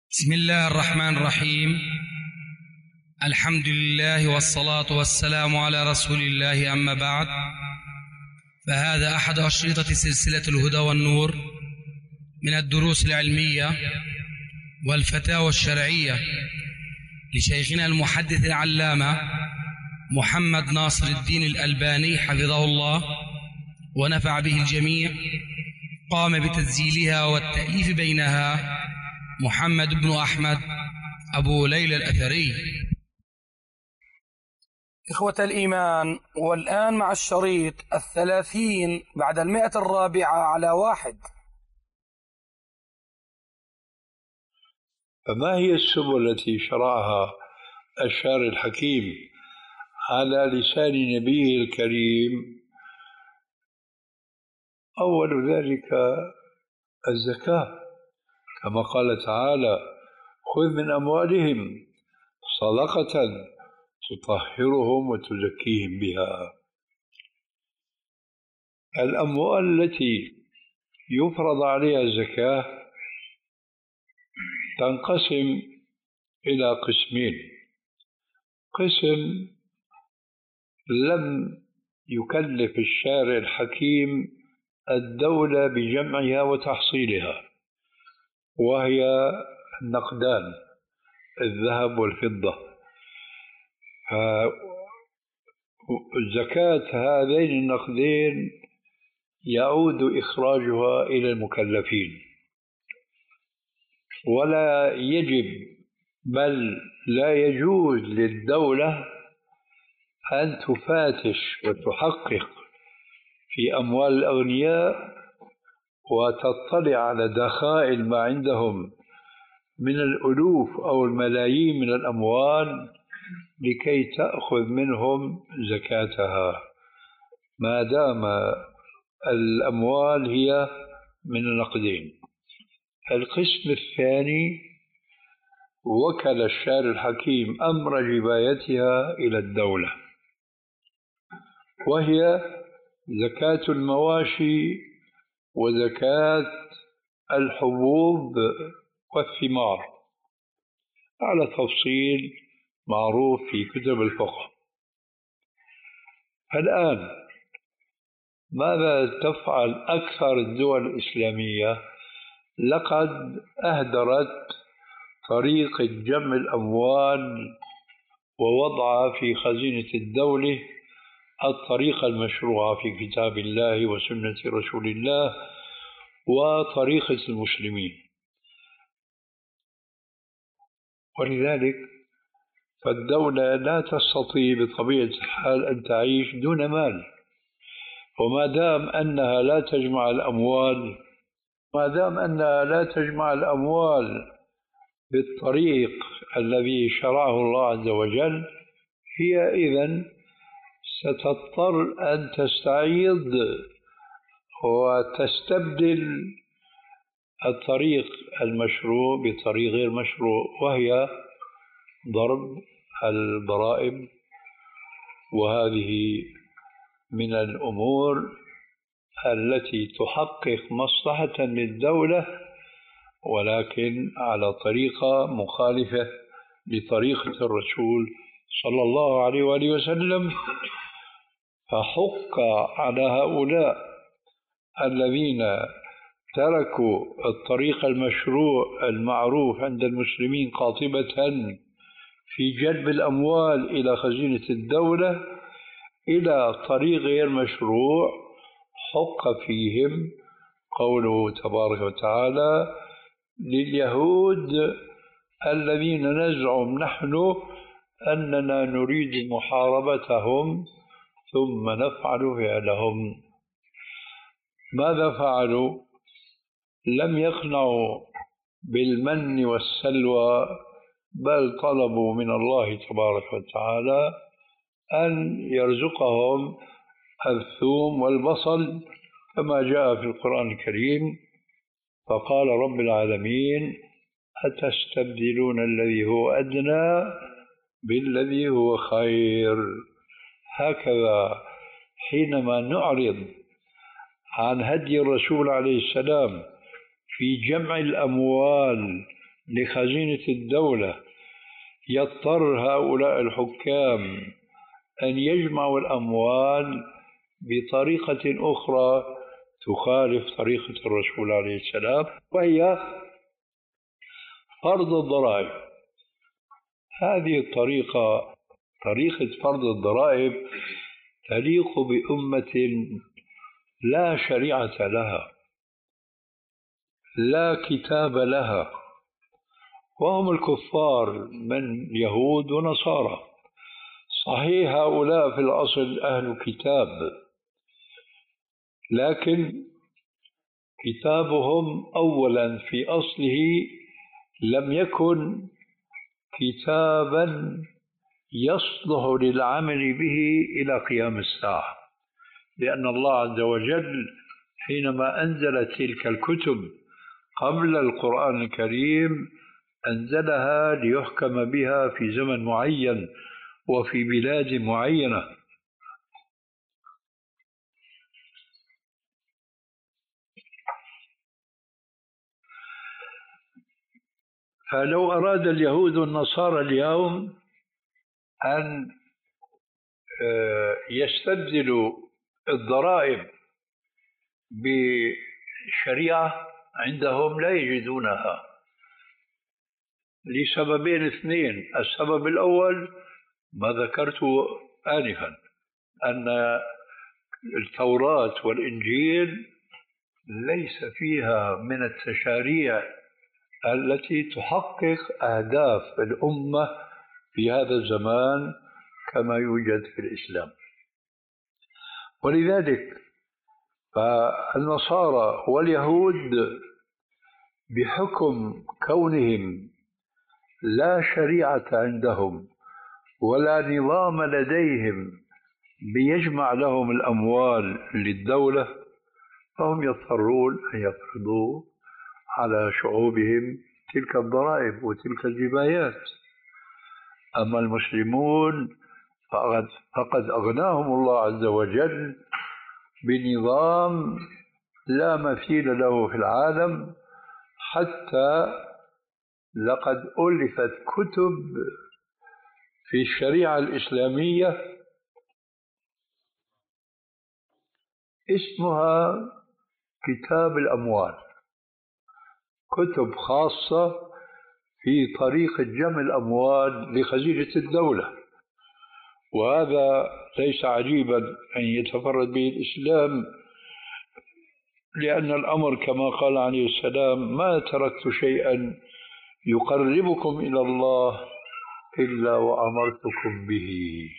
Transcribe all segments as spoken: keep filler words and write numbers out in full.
بسم الله الرحمن الرحيم. الحمد لله والصلاة والسلام على رسول الله، أما بعد، فهذا أحد أشرطة سلسلة الهدى والنور من الدروس العلمية والفتاوى الشرعية لشيخنا المحدث العلامة محمد ناصر الدين الألباني حفظه الله ونفع به الجميع. قام بتسجيلها والتأليف بينها محمد بن أحمد أبو ليلى الأثري. إخوة الإيمان، والآن مع الشريط الثلاثين بعد المئة الرابعة على واحد. فما هي السبل التي شرعها الشارع الحكيم على لسان نبيه الكريم؟ أول ذلك الزكاة، كما قال تعالى: خذ من أموالهم صدقة تطهرهم وتزكيهم بها. الأموال التي يفرض عليها الزكاة تنقسم إلى قسمين: قسم لم يكلف الشارع الحكيم الدولة بجمعها وتحصيلها، وهي النقدان، الذهب والفضة. فزكاة هذين النقدين يعود إخراجها إلى المكلفين، ولا يجب بل لا يجوز للدولة أن تفاتش وتحقق في أموال الأغنياء وتطلع على دخائل ما عندهم من الألوف أو الملايين من الأموال لكي تأخذ منهم زكاتها، ما دام الأموال هي من النقدين. القسم الثاني وكل الشارع الحكيم أمر جبايتها إلى الدولة، وهي زكاة المواشي وزكاة الحبوب والثمار على تفصيل معروف في كتب الفقه. الآن ماذا تفعل أكثر الدول الإسلامية؟ لقد أهدرت طريقة جمع الأموال ووضعها في خزينة الدولة الطريقة المشروعة في كتاب الله وسنة رسول الله وطريقة المسلمين. ولذلك فالدولة لا تستطيع بطبيعة الحال أن تعيش دون مال، وما دام أنها لا تجمع الأموال ما دام أنها لا تجمع الأموال بالطريق الذي شرعه الله عز وجل، هي إذن ستضطر أن تستعيض وتستبدل الطريق المشروع بطريق غير مشروع، وهي ضرب الضرائب. وهذه من الأمور التي تحقق مصلحة للدولة، ولكن على طريقة مخالفة لطريقة الرسول صلى الله عليه وآله وسلم. فحق على هؤلاء الذين تركوا الطريق المشروع المعروف عند المسلمين قاطبة في جلب الأموال إلى خزينة الدولة إلى طريق غير مشروع، حق فيهم قوله تبارك وتعالى: لليهود الذين نزعم نحن أننا نريد محاربتهم ثم نفعل فعلهم. ماذا فعلوا؟ لم يقنعوا بالمن والسلوى، بل طلبوا من الله تبارك وتعالى أن يرزقهم الثوم والبصل كما جاء في القرآن الكريم. فقال رب العالمين: أتستبدلون الذي هو أدنى بالذي هو خير. هكذا حينما نعرض عن هدي الرسول عليه السلام في جمع الأموال لخزينة الدولة يضطر هؤلاء الحكام أن يجمعوا الأموال بطريقة أخرى تخالف طريقة الرسول عليه السلام، وهي فرض الضرائب. هذه الطريقة، طريقة فرض الضرائب، تليق بأمة لا شريعة لها، لا كتاب لها، وهم الكفار من يهود ونصارى. صحيح هؤلاء في الأصل أهل كتاب، لكن كتابهم أولا في أصله لم يكن كتابا يصلح للعمل به إلى قيام الساعة، لأن الله عز وجل حينما أنزل تلك الكتب قبل القرآن الكريم أنزلها ليحكم بها في زمن معين وفي بلاد معينة. فلو أراد اليهود والنصارى اليوم أن يستبدلوا الضرائب بشريعة عندهم لا يجدونها لسببين اثنين. السبب الأول ما ذكرته آنفا، أن التوراة والإنجيل ليس فيها من التشاريع التي تحقق أهداف الأمة في هذا الزمان كما يوجد في الإسلام. ولذلك فالنصارى واليهود بحكم كونهم لا شريعة عندهم ولا نظام لديهم بيجمع لهم الأموال للدولة، فهم يضطرون أن يفرضوا على شعوبهم تلك الضرائب وتلك الجبايات. أما المسلمون فقد, فقد أغناهم الله عز وجل بنظام لا مثيل له في العالم، حتى لقد ألفت كتب في الشريعة الإسلامية اسمها كتاب الأموال، كتب خاصة في طريقة جمع الأموال لخزينة الدولة. وهذا ليس عجيبا أن يتفرد به الإسلام، لأن الأمر كما قال عليه السلام: ما تركت شيئا يقربكم إلى الله إلا وأمرتكم به.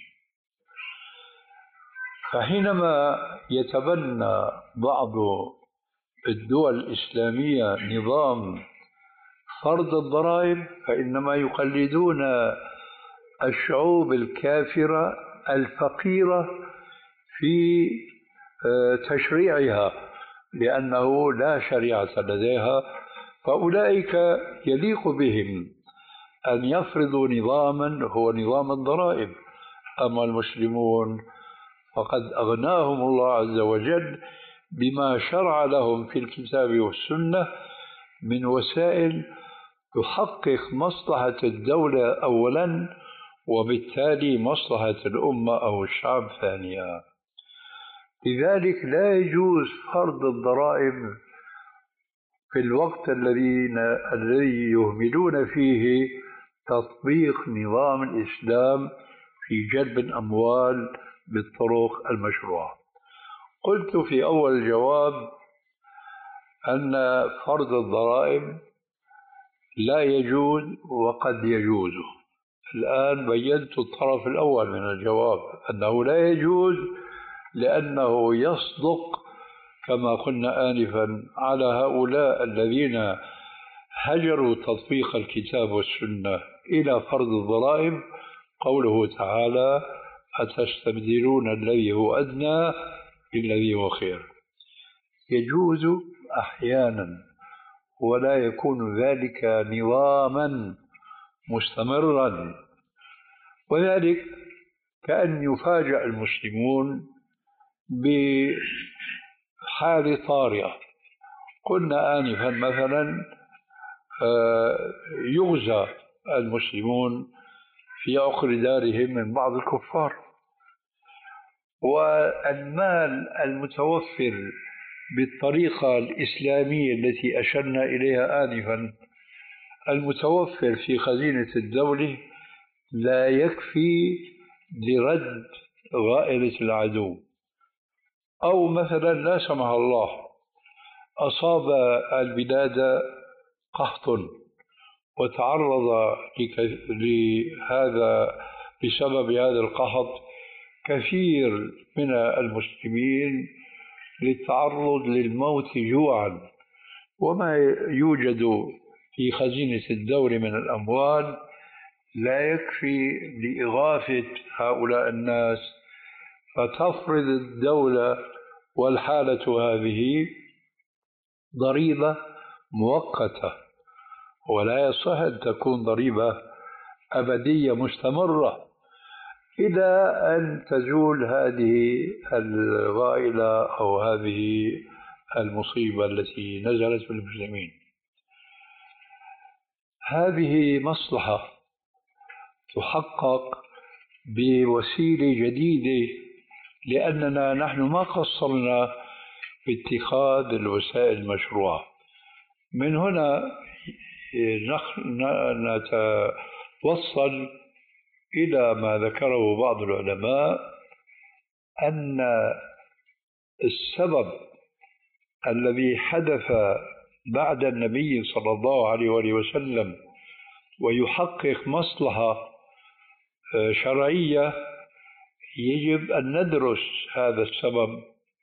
فحينما يتبنى بعض الدول الإسلامية نظام فرض الضرائب فإنما يقلدون الشعوب الكافرة الفقيرة في تشريعها، لأنه لا شريعة لديها، فأولئك يليق بهم أن يفرضوا نظاما هو نظام الضرائب. أما المسلمون فقد أغناهم الله عز وجل بما شرع لهم في الكتاب والسنة من وسائل تحقق مصلحة الدولة أولا، وبالتالي مصلحة الأمة أو الشعب ثانيا. لذلك لا يجوز فرض الضرائب في الوقت الذي الذي يهملون فيه تطبيق نظام الإسلام في جلب الأموال بالطرق المشروعة. قلت في أول الجواب أن فرض الضرائب لا يجوز وقد يجوز. الآن بينت الطرف الأول من الجواب أنه لا يجوز لأنه يصدق كما قلنا آنفا على هؤلاء الذين هجروا تطبيق الكتاب والسنة إلى فرض الضرائب قوله تعالى: أتستبدلون الذي هو أدنى بالذي هو خير. يجوز أحيانا ولا يكون ذلك نظاما مستمرا، وذلك كأن يفاجأ المسلمون بحال طارئة. قلنا آنفا مثلا يغزى المسلمون في عقر دارهم من بعض الكفار. والمال المتوفر بالطريقة الإسلامية التي أشرنا إليها آنفا، المتوفر في خزينة الدولة لا يكفي لرد غائلة العدو. أو مثلا لا سمح الله أصاب البلاد قحط وتعرض لهذا بسبب هذا القحط كثير من المسلمين للتعرض للموت جوعا، وما يوجد في خزينة الدولة من الأموال لا يكفي لإغاثة هؤلاء الناس، فتفرض الدولة والحالة هذه ضريبة مؤقتة، ولا يصح أن تكون ضريبة أبدية مستمرة إلى أن تزول هذه الغائلة أو هذه المصيبة التي نزلت بالمسلمين. هذه مصلحة تحقق بوسيلة جديدة، لأننا نحن ما قصرنا في اتخاذ الوسائل المشروعة. من هنا نتوصل إلى ما ذكره بعض العلماء أن السبب الذي حدث بعد النبي صلى الله عليه وسلم ويحقق مصلحة شرعية يجب أن ندرس هذا السبب.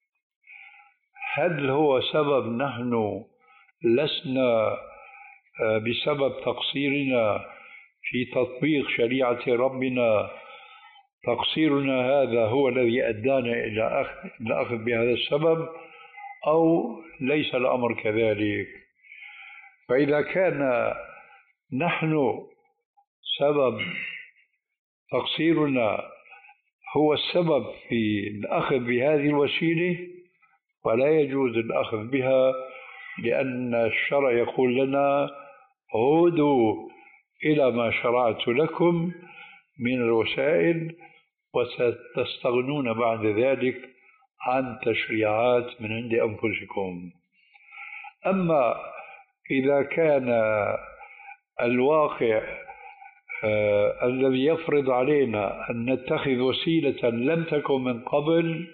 هل هو سبب نحن لسنا بسبب تقصيرنا في تطبيق شريعة ربنا، تقصيرنا هذا هو الذي أدانا إلى الأخذ بهذا السبب، أو ليس الأمر كذلك؟ فإذا كان نحن سبب تقصيرنا هو السبب في الأخذ بهذه الوسيلة، ولا يجوز الأخذ بها، لأن الشرع يقول لنا عودوا إلى ما شرعت لكم من الوسائل وستستغنون بعد ذلك عن تشريعات من عند أنفسكم. أما إذا كان الواقع آه الذي يفرض علينا أن نتخذ وسيلة لم تكن من قبل،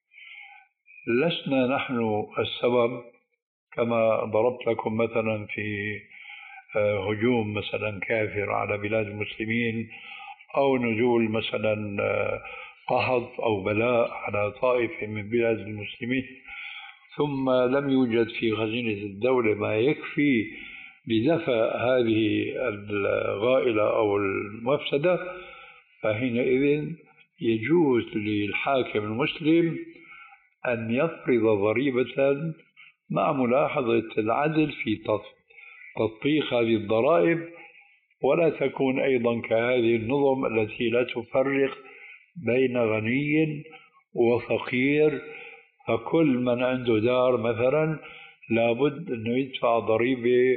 لسنا نحن السبب، كما ضربت لكم مثلا في آه هجوم مثلا كافر على بلاد المسلمين، أو نزول مثلا آه قحط أو بلاء على طائفة من بلاد المسلمين، ثم لم يوجد في خزينة الدولة ما يكفي لدفع هذه الغائلة أو المفسدة، فحينئذ يجوز للحاكم المسلم أن يفرض ضريبة مع ملاحظة العدل في تطبيق هذه الضرائب، ولا تكون أيضا كهذه النظم التي لا تفرق بين غني وفقير، فكل من عنده دار مثلا لابد أنه يدفع ضريبة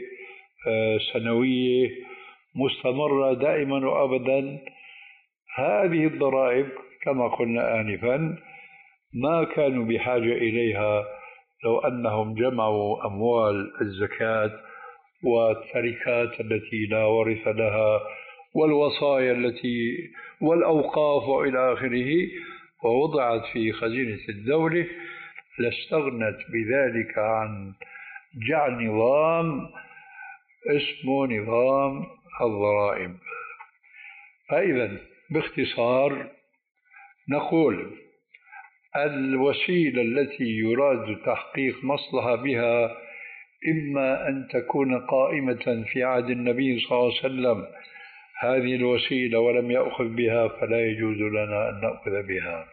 سنوية مستمرة دائما وأبدا. هذه الضرائب كما قلنا آنفا ما كانوا بحاجة إليها لو أنهم جمعوا أموال الزكاة والتركات التي لا ورث لها والوصايا التي والأوقاف وإلى آخره، ووضعت في خزينة الدولة، لاستغنت بذلك عن جعل نظام اسمه نظام الضرائب. فإذا باختصار نقول الوسيلة التي يراد تحقيق مصلحة بها إما أن تكون قائمة في عهد النبي صلى الله عليه وسلم هذه الوسيلة ولم يأخذ بها فلا يجوز لنا أن نأخذ بها،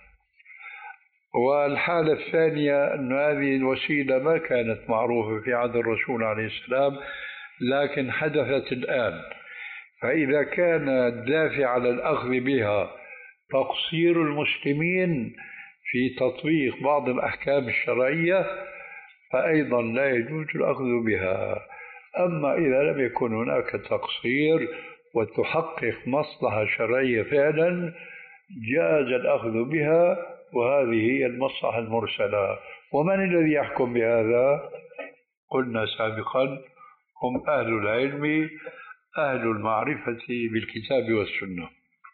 والحالة الثانية أن هذه الوسيلة ما كانت معروفة في عهد الرسول عليه السلام لكن حدثت الآن، فإذا كان الدافع على الأخذ بها تقصير المسلمين في تطبيق بعض الأحكام الشرعية فأيضا لا يجوز الأخذ بها. أما إذا لم يكن هناك تقصير وتحقق مصلحة شرعية فعلا جاز الأخذ بها، وهذه هي المصلحة المرسلة. ومن الذي يحكم بهذا؟ قلنا سابقا هم أهل العلم، أهل المعرفة بالكتاب والسنة.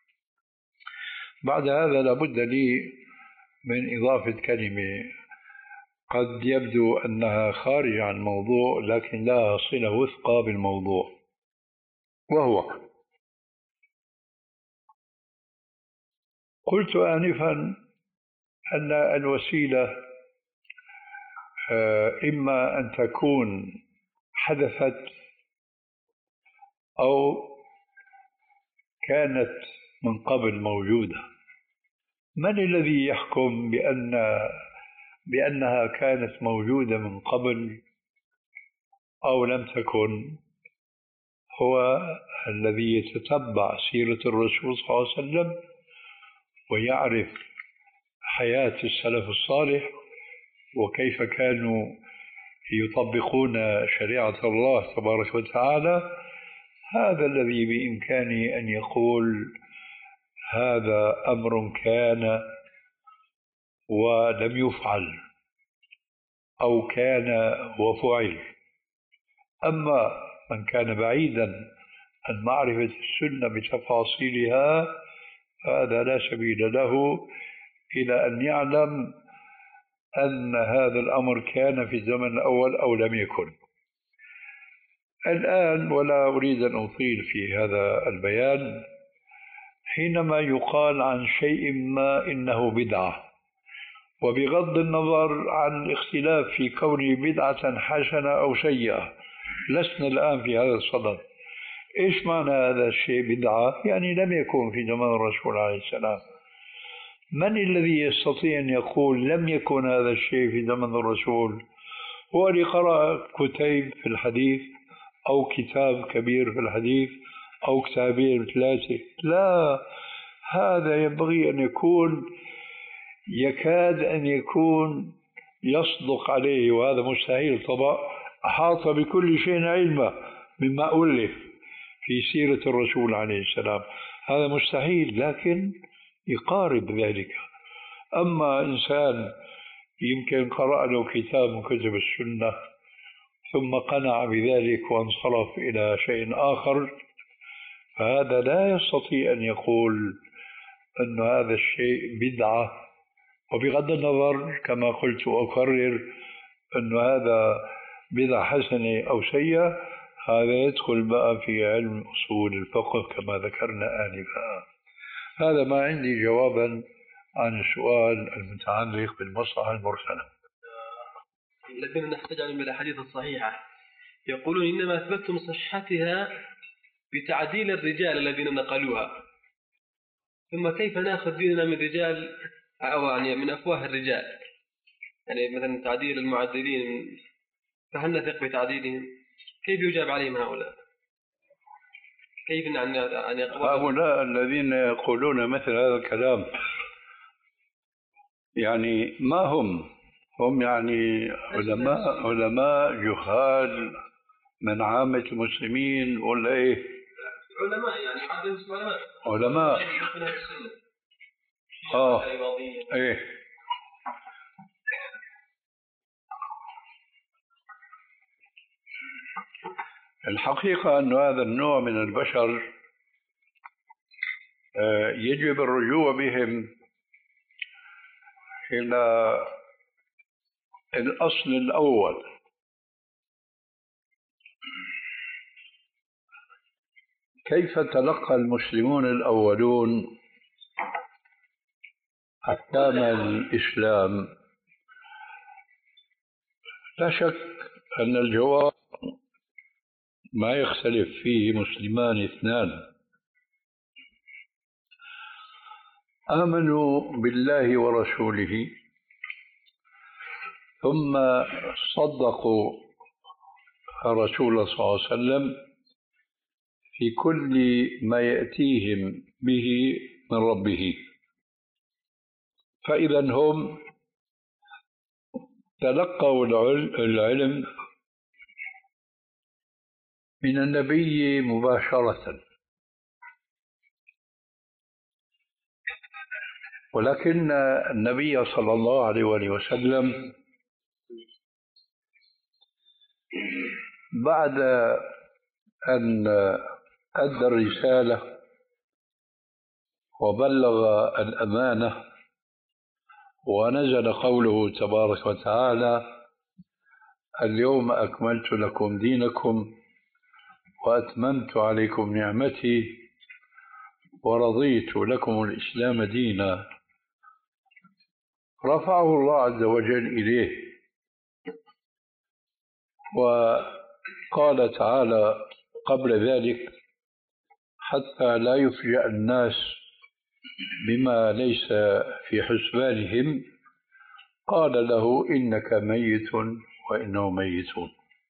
بعد هذا لابد لي من إضافة كلمة قد يبدو أنها خارج عن الموضوع لكن لها صلة وثقة بالموضوع، وهو قلت آنفا أن الوسيلة إما أن تكون حدثت أو كانت من قبل موجودة. من الذي يحكم بأن بأنها كانت موجودة من قبل أو لم تكن؟ هو الذي يتتبع سيرة الرسول صلى الله عليه وسلم ويعرف حياة السلف الصالح وكيف كانوا يطبقون شريعة الله تبارك وتعالى. هذا الذي بإمكانه أن يقول هذا أمر كان ولم يفعل أو كان وفعل. أما من كان بعيدا عن معرفة السنة بتفاصيلها هذا لا سبيل له إلى أن يعلم أن هذا الأمر كان في الزمن الأول أو لم يكن. الآن ولا أريد أن أطيل في هذا البيان، حينما يقال عن شيء ما إنه بدعة، وبغض النظر عن الاختلاف في كونه بدعة حسنة أو سيئة، لسنا الآن في هذا الصدد. إيش معنى هذا الشيء بدعة؟ يعني لم يكن في زمان الرسول عليه السلام. من الذي يستطيع أن يقول لم يكن هذا الشيء في زمن الرسول؟ هو اللي قرأ كتيب في الحديث أو كتاب كبير في الحديث أو كتابين ثلاثة. لا، هذا ينبغي أن يكون يكاد أن يكون يصدق عليه، وهذا مستحيل طبعا. أحاط بكل شيء علما مما ألف في سيرة الرسول عليه السلام، هذا مستحيل، لكن يقارب ذلك. أما إنسان يمكن قرأ له كتاب من كتب السنة ثم قنع بذلك وانصرف إلى شيء آخر، فهذا لا يستطيع أن يقول أن هذا الشيء بدعة. وبغض النظر كما قلت وأكرر أن هذا بدعة حسنة أو سيئة، هذا يدخل بقى في علم أصول الفقه كما ذكرنا آنفا. هذا ما عندي جوابا عن السؤال المتعلق بالمصلحة المرسلة. الذين نحتاج من الأحاديث الصحيحة يقولون إنما أثبتم صحتها بتعديل الرجال الذين نقلوها، ثم كيف نأخذ ديننا من رجال أو يعني من أفواه الرجال؟ يعني مثلا تعديل المعدلين، فهل نثق بتعديلهم؟ كيف يجاب عليهم هؤلاء؟ كيف أن هؤلاء الذين يقولون مثل هذا الكلام يعني ما هم؟ هم يعني علماء علماء جهال من عامة المسلمين ولا إيه؟ علماء يعني علماء علماء آه إيه. الحقيقة أن هذا النوع من البشر يجب الرجوع بهم إلى الأصل الأول. كيف تلقى المسلمون الأولون أحكام الإسلام؟ لا شك أن الجواب ما يختلف فيه مسلمان اثنان: آمنوا بالله ورسوله ثم صدقوا الرسول صلى الله عليه وسلم في كل ما يأتيهم به من ربه. فإذا هم تلقوا العلم من النبي مباشرة، ولكن النبي صلى الله عليه وآله وسلم بعد أن أدى الرسالة وبلغ الأمانة ونزل قوله تبارك وتعالى: اليوم أكملت لكم دينكم وأتممت عليكم نعمتي ورضيت لكم الإسلام دينا، رفعه الله عز وجل إليه، وقال تعالى قبل ذلك: حتى لا يفجأ الناس بما ليس في حسبانهم، قال له: إنك ميت وإنهم ميتون.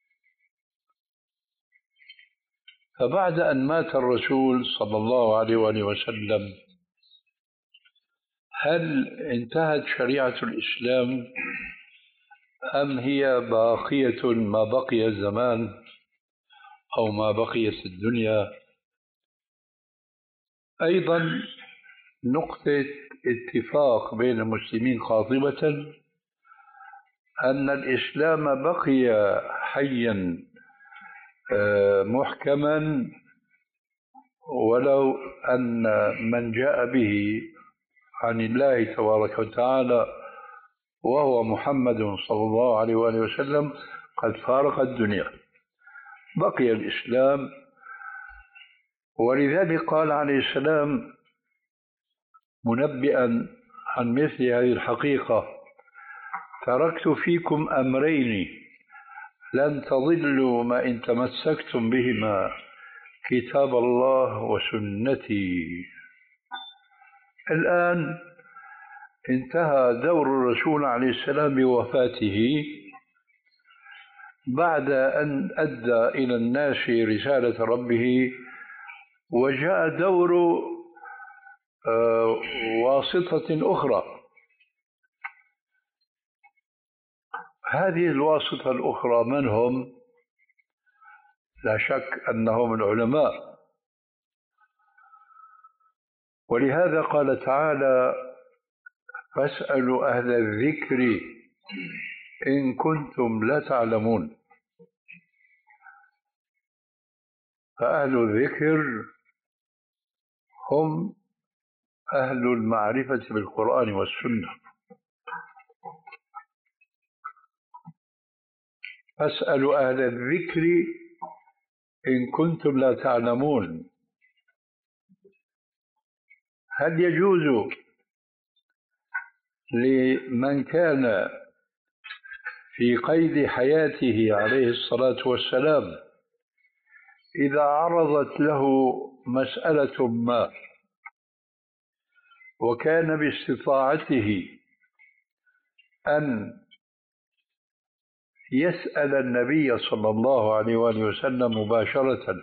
فبعد أن مات الرسول صلى الله عليه وآله وسلم، هل انتهت شريعة الإسلام أم هي باقية ما بقي الزمان أو ما بقيت الدنيا؟ أيضا نقطة اتفاق بين المسلمين قاطبة أن الإسلام بقي حيا محكما، ولو أن من جاء به عن الله تبارك وتعالى وهو محمد صلى الله عليه وآله وسلم قد فارق الدنيا، بقي الإسلام. ولذلك قال عليه السلام منبئا عن مثل هذه الحقيقة: تركت فيكم أمرين لن تضلوا ما إن تمسكتم بهما، كتاب الله وسنتي. الآن انتهى دور الرسول عليه السلام بوفاته بعد أن أدى إلى الناس رسالة ربه، وجاء دور واسطة أخرى. هذه الواسطة الأخرى من هم؟ لا شك أنهم العلماء، ولهذا قال تعالى: فاسألوا أهل الذكر إن كنتم لا تعلمون. فأهل الذكر هم أهل المعرفة بالقرآن والسنة. فاسألوا أهل الذكر إن كنتم لا تعلمون. هل يجوز لمن كان في قيد حياته عليه الصلاة والسلام إذا عرضت له مسألة ما وكان باستطاعته أن يسأل النبي صلى الله عليه وآله وسلم مباشرة،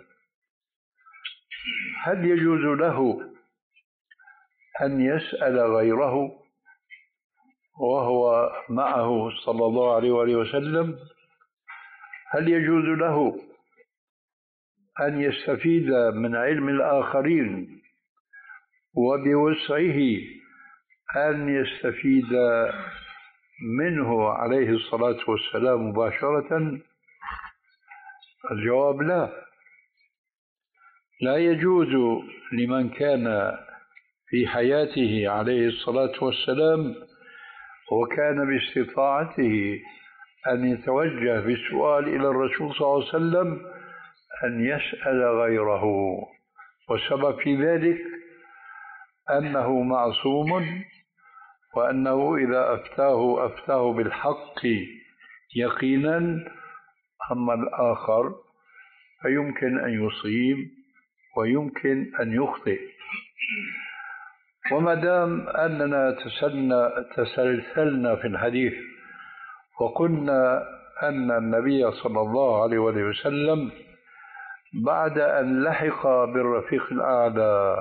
هل يجوز له أن يسأل غيره وهو معه صلى الله عليه وآله وسلم؟ هل يجوز له أن يستفيد من علم الآخرين وبوسعه أن يستفيد منه عليه الصلاة والسلام مباشرة؟ الجواب لا، لا يجوز لمن كان في حياته عليه الصلاة والسلام وكان باستطاعته أن يتوجه بالسؤال إلى الرسول صلى الله عليه وسلم أن يسأل غيره، والسبب في ذلك أنه معصوم، وأنه إذا أفتاه أفتاه بالحق يقينا، أما الآخر فيمكن أن يصيب ويمكن أن يخطئ. وما دام أننا تسلسلنا في الحديث وقلنا أن النبي صلى الله عليه وسلم بعد أن لحق بالرفيق الأعلى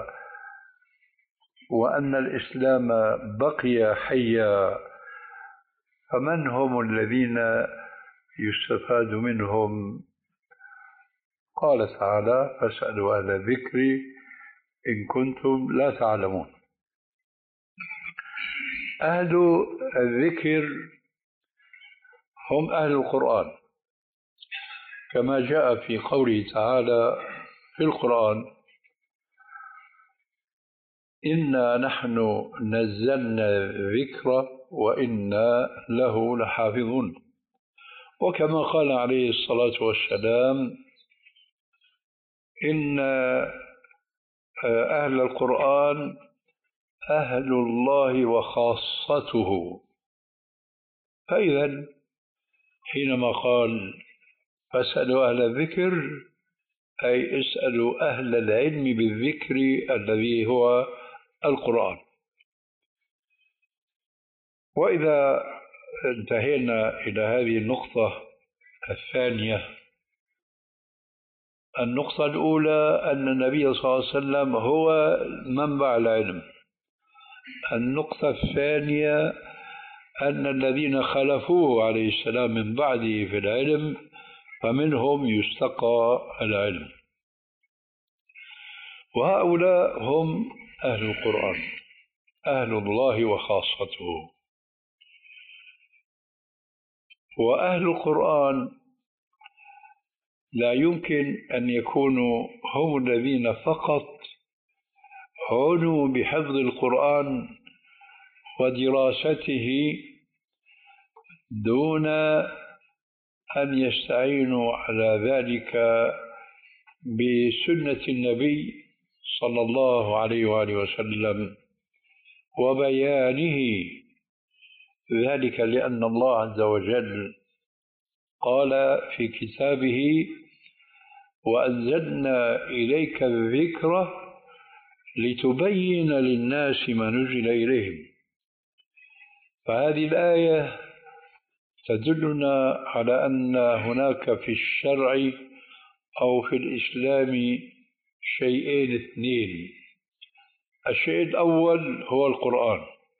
وأن الإسلام بقي حيا، فمن هم الذين يستفاد منهم؟ قال تعالى فاسألوا أهل الذكر إن كنتم لا تعلمون. أهل الذكر هم أهل القرآن، كما جاء في قوله تعالى في القرآن إنا نحن نزلنا الذكر وإنا له لحافظون. وكما قال عليه الصلاة والسلام إن أهل القرآن أهل الله وخاصته. فإذا حينما قال فاسألوا أهل الذكر أي اسألوا أهل العلم بالذكر الذي هو القرآن. وإذا انتهينا إلى هذه النقطة الثانية، النقطة الأولى أن النبي صلى الله عليه وسلم هو منبع العلم. النقطة الثانية أن الذين خلفوه عليه السلام من بعده في العلم فمنهم يستقى العلم، وهؤلاء هم أهل القرآن، أهل الله وخاصته. وأهل القرآن لا يمكن أن يكونوا هم الذين فقط عنوا بحفظ القرآن ودراسته دون أن يستعينوا على ذلك بسنة النبي صلى الله عليه وآله وسلم وبيانه ذلك، لأن الله عز وجل قال في كتابه وأنزلنا إليك الذكر لتبين للناس ما نزل إليهم. فهذه الآية تدلنا على أن هناك في الشرع أو في الإسلام شيئين اثنين. الشيء الأول هو القرآن،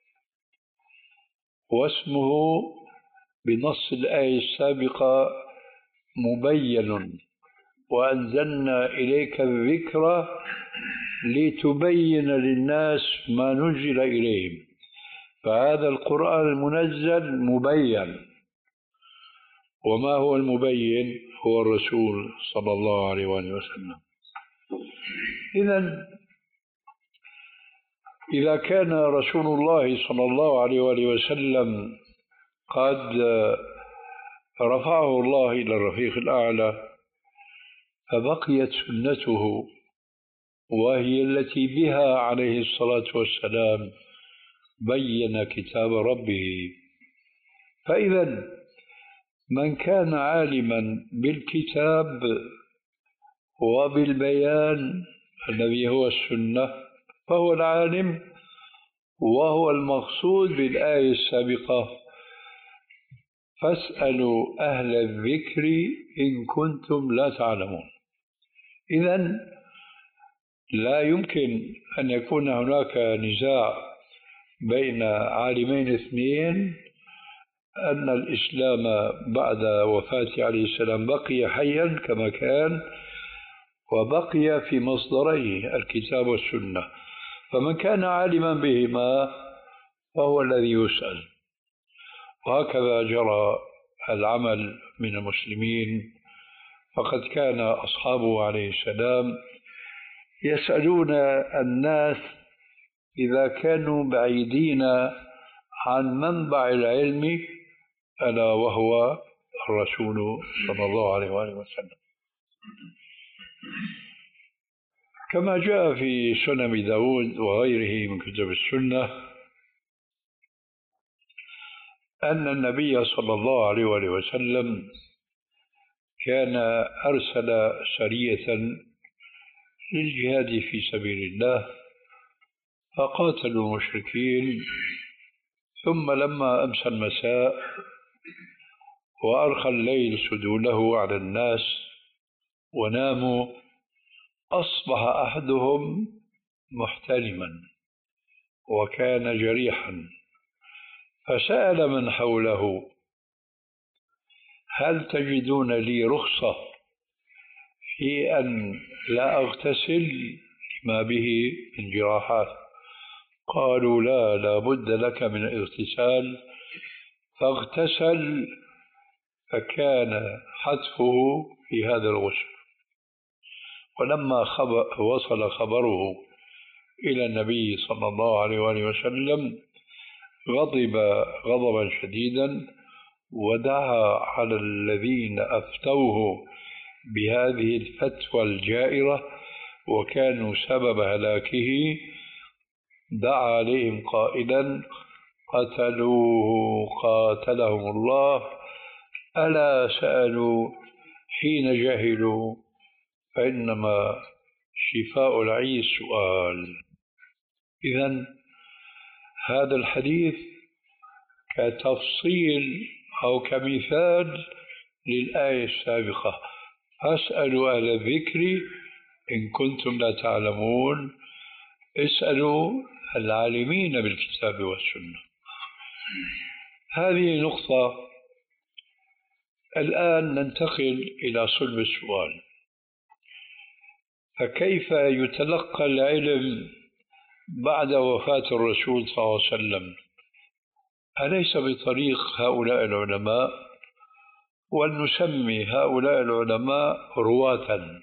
واسمه بنص الآية السابقة مبين وأنزلنا إليك الذكر لتبين للناس ما نزل إليهم. فهذا القرآن المنزل مبين، وما هو المبين؟ هو الرسول صلى الله عليه وسلم. إذن إذا كان رسول الله صلى الله عليه وسلم قد رفعه الله إلى الرفيق الأعلى، فبقيت سنته وهي التي بها عليه الصلاة والسلام بين كتاب ربه. فإذا من كان عالما بالكتاب وبالبيان الذي هو السنة فهو العالم، وهو المقصود بالآية السابقة فاسألوا أهل الذكر إن كنتم لا تعلمون. إذن لا يمكن أن يكون هناك نزاع بين عالمين اثنين أن الإسلام بعد وفاته عليه السلام بقي حيا كما كان، وبقي في مصدريه الكتاب والسنة. فمن كان عالما بهما فهو الذي يسأل. وهكذا جرى العمل من المسلمين، فقد كان أصحابه عليه السلام يسألون الناس إذا كانوا بعيدين عن منبع العلم ألا وهو الرسول صلى الله عليه وآله وسلم. كما جاء في سنن داود وغيره من كتب السنة أن النبي صلى الله عليه وآله وسلم كان أرسل سرية للجهاد في سبيل الله فقاتلوا المشركين، ثم لما أمسى المساء وأرخى الليل سدوله على الناس وناموا أصبح أحدهم محتلما وكان جريحا، فسأل من حوله هل تجدون لي رخصة في أن لا أغتسل لما به من جراحات. قالوا لا، لا بد لك من الاغتسال، فاغتسل، فكان حتفه في هذا الغسل. ولما خبر وصل خبره إلى النبي صلى الله عليه وآله وسلم غضب غضبا شديدا، ودعا على الذين أفتوه بهذه الفتوى الجائرة وكانوا سبب هلاكه، دعا عليهم قائلا: قتلوه قاتلهم الله، ألا سألوا حين جهلوا، فإنما شفاء العي السؤال. إذن هذا الحديث كتفصيل أو كمثال للآية السابقة: فاسألوا أهل الذكر إن كنتم لا تعلمون، اسألوا العالمين بالكتاب والسنة. هذه نقطة. الآن ننتقل إلى صلب السؤال: فكيف يتلقى العلم بعد وفاة الرسول صلى الله عليه وسلم؟ أليس بطريق هؤلاء العلماء؟ ولنسمي هؤلاء العلماء رواة.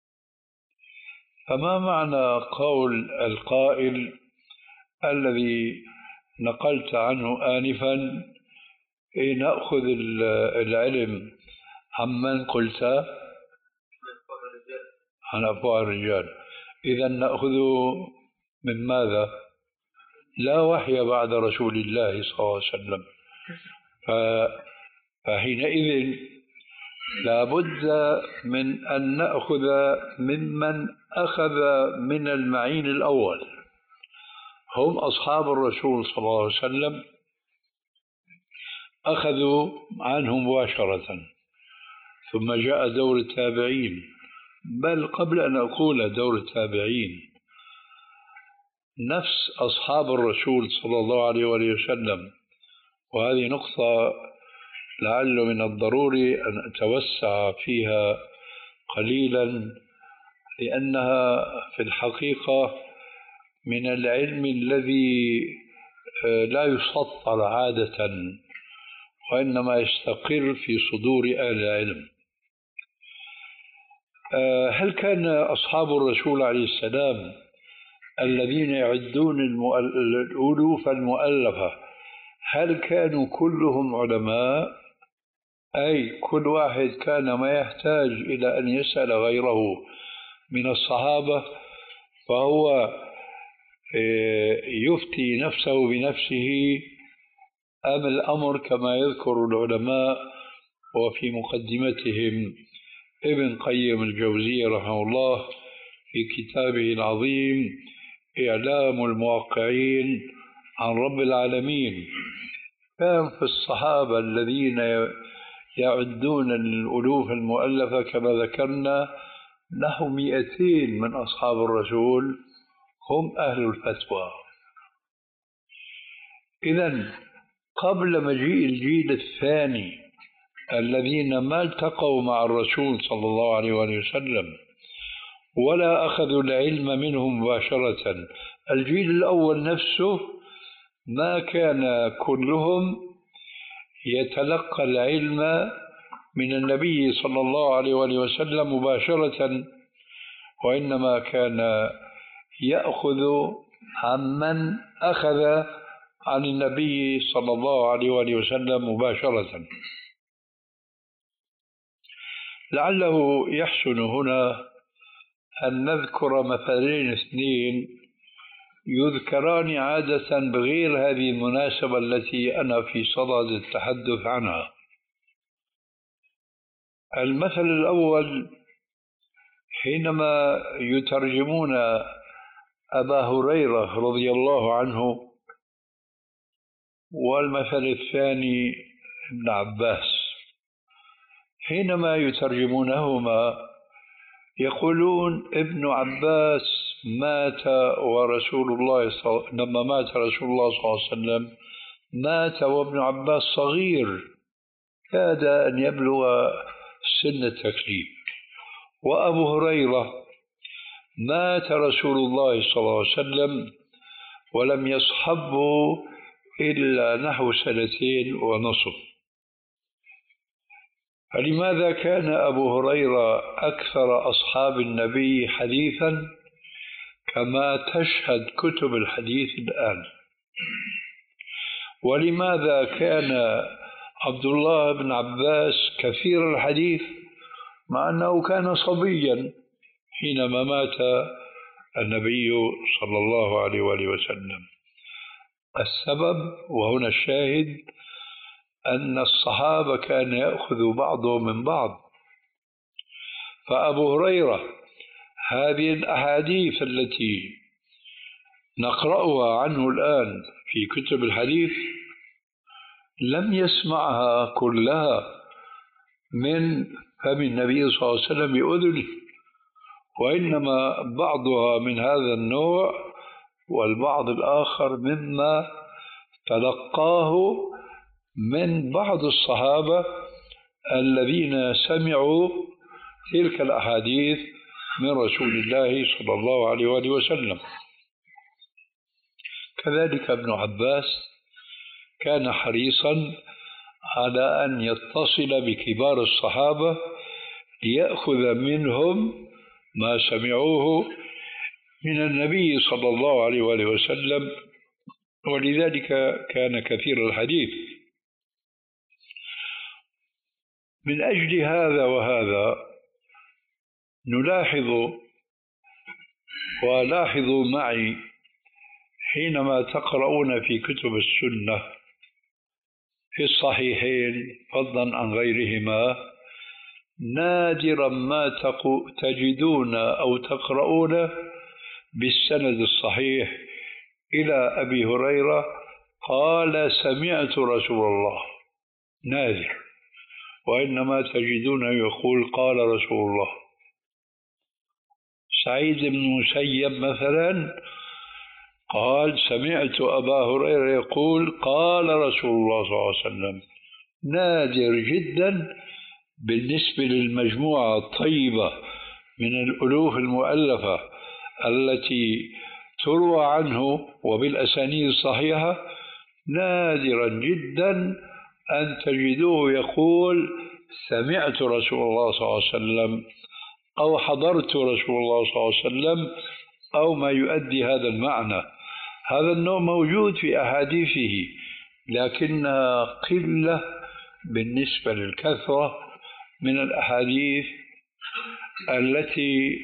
فما معنى قول القائل الذي نقلت عنه آنفا: نأخذ العلم عمن قلت؟ عن أفواه الرجال. إذن نأخذ من ماذا؟ لا وحي بعد رسول الله صلى الله عليه وسلم، فحينئذ لا بد من أن نأخذ ممن أخذ من المعين الأول، هم أصحاب الرسول صلى الله عليه وسلم، أخذوا عنه مباشرة، ثم جاء دور التابعين. بل قبل أن أقول دور التابعين، نفس أصحاب الرسول صلى الله عليه وآله وسلم، وهذه نقطة لعل من الضروري أن أتوسع فيها قليلا، لأنها في الحقيقة من العلم الذي لا يسطر عادة، وإنما يستقر في صدور أهل العلم. هل كان أصحاب الرسول عليه السلام الذين يعدون الألوف المؤلفة هل كانوا كلهم علماء؟ أي كل واحد كان ما يحتاج إلى أن يسأل غيره من الصحابة فهو يفتي نفسه بنفسه، أم الأمر كما يذكر العلماء وفي مقدمتهم ابن قيم الجوزية رحمه الله في كتابه العظيم إعلام الموقعين عن رب العالمين، كان في الصحابة الذين يعدون الألوف المؤلفة كما ذكرنا نحو مئتين من أصحاب الرسول هم أهل الفتوى. إذن قبل مجيء الجيل الثاني الذين ما التقوا مع الرسول صلى الله عليه وسلم ولا أخذوا العلم منه مباشرة، الجيل الأول نفسه ما كان كلهم يتلقى العلم من النبي صلى الله عليه وسلم مباشرة، وإنما كان يأخذ عمن أخذ عن النبي صلى الله عليه وسلم مباشرة. لعله يحسن هنا أن نذكر مثالين اثنين يذكران عادة بغير هذه المناسبة التي أنا في صدد التحدث عنها. المثل الأول حينما يترجمون أبا هريرة رضي الله عنه، والمثل الثاني ابن عباس، حينما يترجمونهما يقولون ابن عباس مات ورسول الله صل... لما مات رسول الله صلى الله عليه وسلم مات وابن عباس صغير كاد أن يبلغ سن التكليف، وأبو هريرة مات رسول الله صلى الله عليه وسلم ولم يصحبه إلا نحو سنتين ونصف. فلماذا كان أبو هريرة أكثر أصحاب النبي حديثا كما تشهد كتب الحديث الآن؟ ولماذا كان عبد الله بن عباس كثير الحديث مع أنه كان صبيا حينما مات النبي صلى الله عليه وآله وسلم؟ السبب وهنا الشاهد أن الصحابة كان يأخذ بعضهم من بعض. فأبو هريرة هذه الأحاديث التي نقرأها عنه الآن في كتب الحديث لم يسمعها كلها من فم النبي صلى الله عليه وسلم بأذنه، وإنما بعضها من هذا النوع والبعض الآخر مما تلقاه من بعض الصحابة الذين سمعوا تلك الأحاديث من رسول الله صلى الله عليه وآله وسلم. كذلك ابن عباس كان حريصا على أن يتصل بكبار الصحابة ليأخذ منهم ما سمعوه من النبي صلى الله عليه وآله وسلم، ولذلك كان كثير الحديث. من أجل هذا وهذا نلاحظ ولاحظوا معي حينما تقرؤون في كتب السنة في الصحيحين فضلا عن غيرهما نادرا ما تجدون أو تقرؤون بالسند الصحيح إلى أبي هريرة قال سمعت رسول الله، نادر، وإنما تجدون يقول قال رسول الله. سعيد بن مسيب مثلا قال سمعت أبا هريرة يقول قال رسول الله صلى الله عليه وسلم. نادر جدا بالنسبة للمجموعة الطيبة من الألوف المؤلفة التي تروى عنه وبالأسانيد الصحيحة، نادرا جدا أن تجدوه يقول سمعت رسول الله صلى الله عليه وسلم أو حضرت رسول الله صلى الله عليه وسلم أو ما يؤدي هذا المعنى. هذا النوع موجود في أحاديثه لكنها قلة بالنسبة للكثرة من الأحاديث التي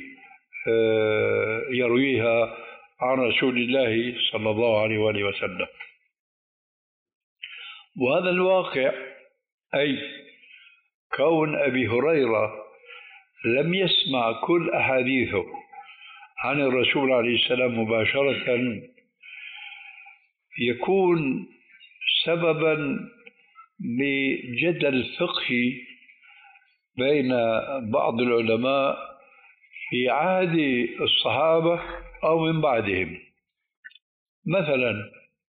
يرويها عن رسول الله صلى الله عليه وآله وسلم. وهذا الواقع أي كون أبي هريرة لم يسمع كل أحاديثه عن الرسول عليه السلام مباشرة يكون سببا لجدل فقهي بين بعض العلماء في عهد الصحابة أو من بعدهم. مثلا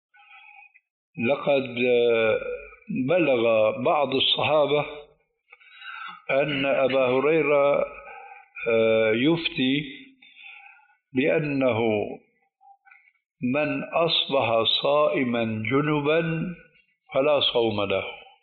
لقد بلغ بعض الصحابة أن أبا هريرة يفتي بأنه من أصبح صائما جنبا فلا صوم له،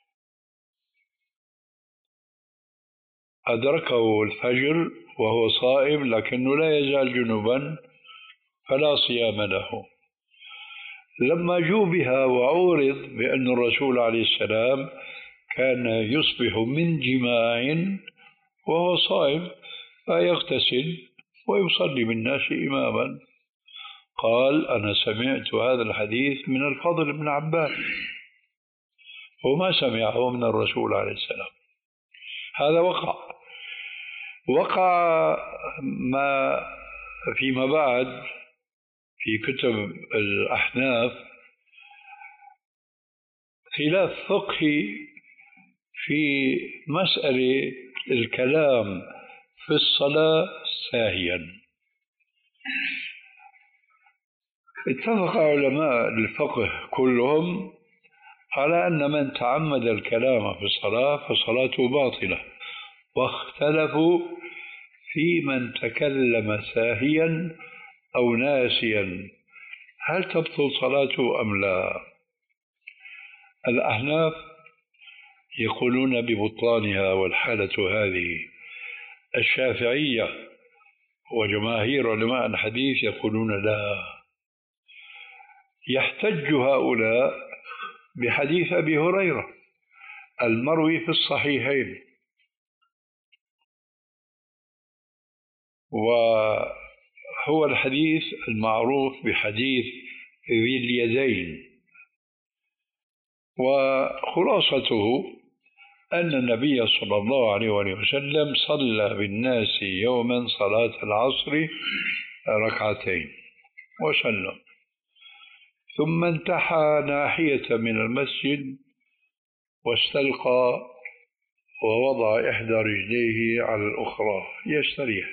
أدركه الفجر وهو صائم لكنه لا يزال جنبا فلا صيام له. لما جوبها وعورض بأن الرسول عليه السلام كان يصبح من جماع وهو صائم فيغتسل ويصلي بالناس إماما، قال أنا سمعت هذا الحديث من الفضل بن عباس وما سمعه من الرسول عليه السلام. هذا وقع وقع ما فيما بعد في كتب الأحناف خلاف فقهي في مسألة الكلام في الصلاة ساهيا. اتفق علماء الفقه كلهم على أن من تعمد الكلام في الصلاة فصلاته باطلة، واختلفوا في من تكلم ساهيا أو ناسيا هل تبطل صلاته أم لا؟ الأحناف يقولون ببطلانها والحالة هذه. الشافعية وجماهير علماء الحديث يقولون لا. يحتج هؤلاء بحديث أبي هريرة المروي في الصحيحين، وهو الحديث المعروف بحديث ذي اليدين، وخلاصته أن النبي صلى الله عليه وسلم صلى بالناس يوما صلاة العصر ركعتين وسلم، ثم انتحى ناحية من المسجد واستلقى ووضع إحدى رجليه على الأخرى يستريح.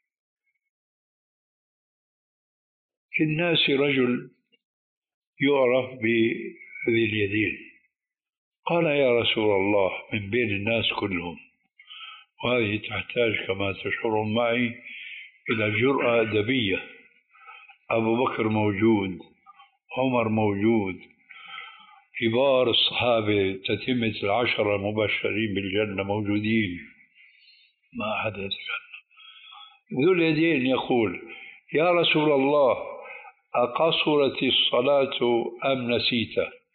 في الناس رجل يعرف بذي اليدين، قال يا رسول الله من بين الناس كلهم، وهذه تحتاج كما تشعرون معي إلى جرأة أدبية. أبو بكر موجود، عمر موجود، كبار الصحابة تتمة العشرة المبشرين بالجنة موجودين، ما أحد يتكلم. ذو اليدين يقول يا رسول الله أقصرت الصلاة أم نسيت؟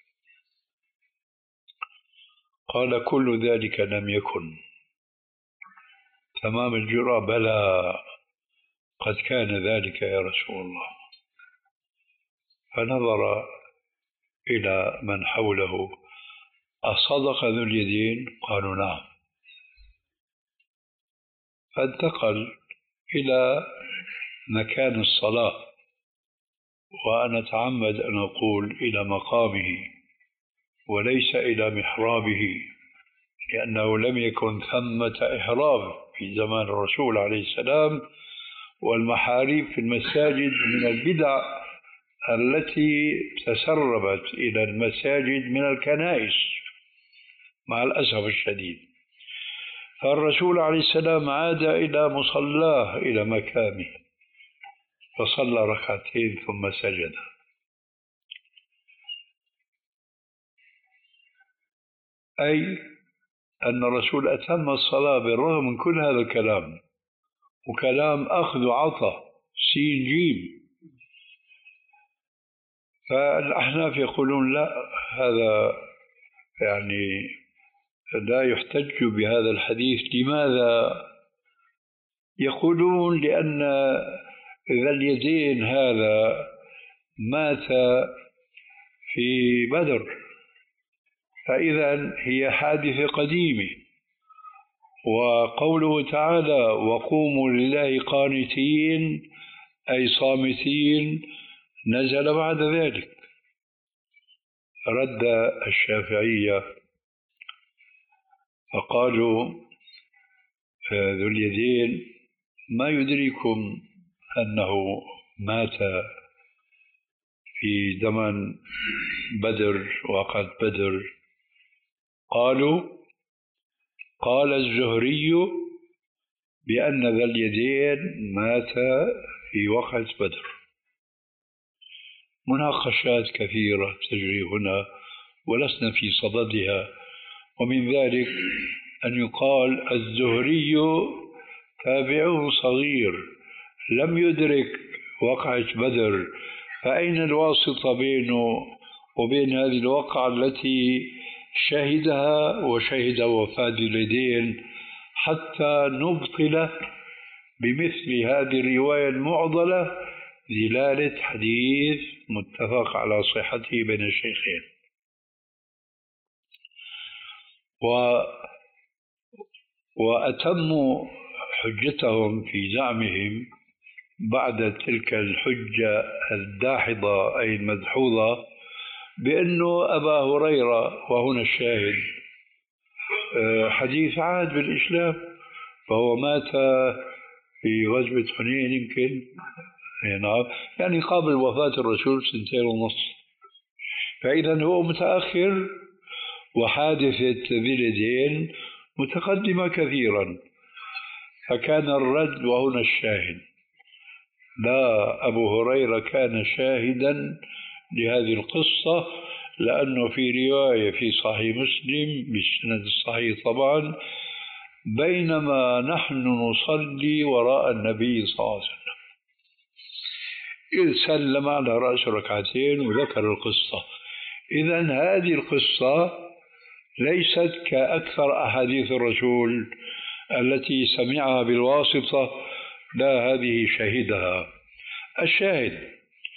قال كل ذلك لم يكن. تمام الجرأة بلى قد كان ذلك يا رسول الله. فنظر إلى من حوله أصدق ذو اليدين؟ قالوا نعم. فانتقل إلى مكان الصلاة، وأنا أتعمد أن أقول إلى مقامه وليس إلى محرابه، لأنه لم يكن ثمة إحراب في زمان الرسول عليه السلام، والمحاريب في المساجد من البدع التي تسربت إلى المساجد من الكنائس مع الأسف الشديد. فالرسول عليه السلام عاد إلى مصلاه إلى مكانه فصلى ركعتين ثم سجد. أي أن الرسول أتم الصلاة بالرغم من كل هذا الكلام، وكلام أخذ وعطى سين جيم. فالأحناف يقولون لا، هذا يعني لا يحتج بهذا الحديث. لماذا؟ يقولون لأن ذا اليدين هذا مات في بدر، فإذا هي حادثة قديمة، وقوله تعالى وقوموا لله قانتين أي صامتين نزل بعد ذلك. رد الشافعية فقالوا ذو اليدين ما يدريكم أنه مات في زمن بدر وقت بدر؟ قالوا قال الزهري بأن ذا اليدين مات في وقت بدر. مناقشات كثيرة تجري هنا ولسنا في صددها، ومن ذلك أن يقال الزهري تابعه صغير لم يدرك وقعة بدر، فأين الواسطة بينه وبين هذه الوقعة التي شهدها وشهد وفاة اليدين حتى نبطل بمثل هذه الرواية المعضلة دلالة حديث متفق على صحته بين الشيخين. و وأتموا حجتهم في زعمهم بعد تلك الحجة الداحضة أي المدحوظة بأنه أبا هريرة، وهنا الشاهد، حديث عهد بالإسلام، فهو مات في غزوة حنين يمكن يعني قبل وفاة الرسول سنتين ونص، فإذا هو متأخر وحادثة ذي اليدين متقدمة كثيرا. فكان الرد وهنا الشاهد. لا، أبو هريرة كان شاهدا لهذه القصة، لأنه في رواية في صحيح مسلم بالسند الصحيح طبعا: بينما نحن نصلي وراء النبي صلى الله عليه وسلم إذ سلم على رأس ركعتين وذكر القصة. إذن هذه القصة ليست كأكثر أحاديث الرسول التي سمعها بالواسطة، لا، هذه شهدها. الشاهد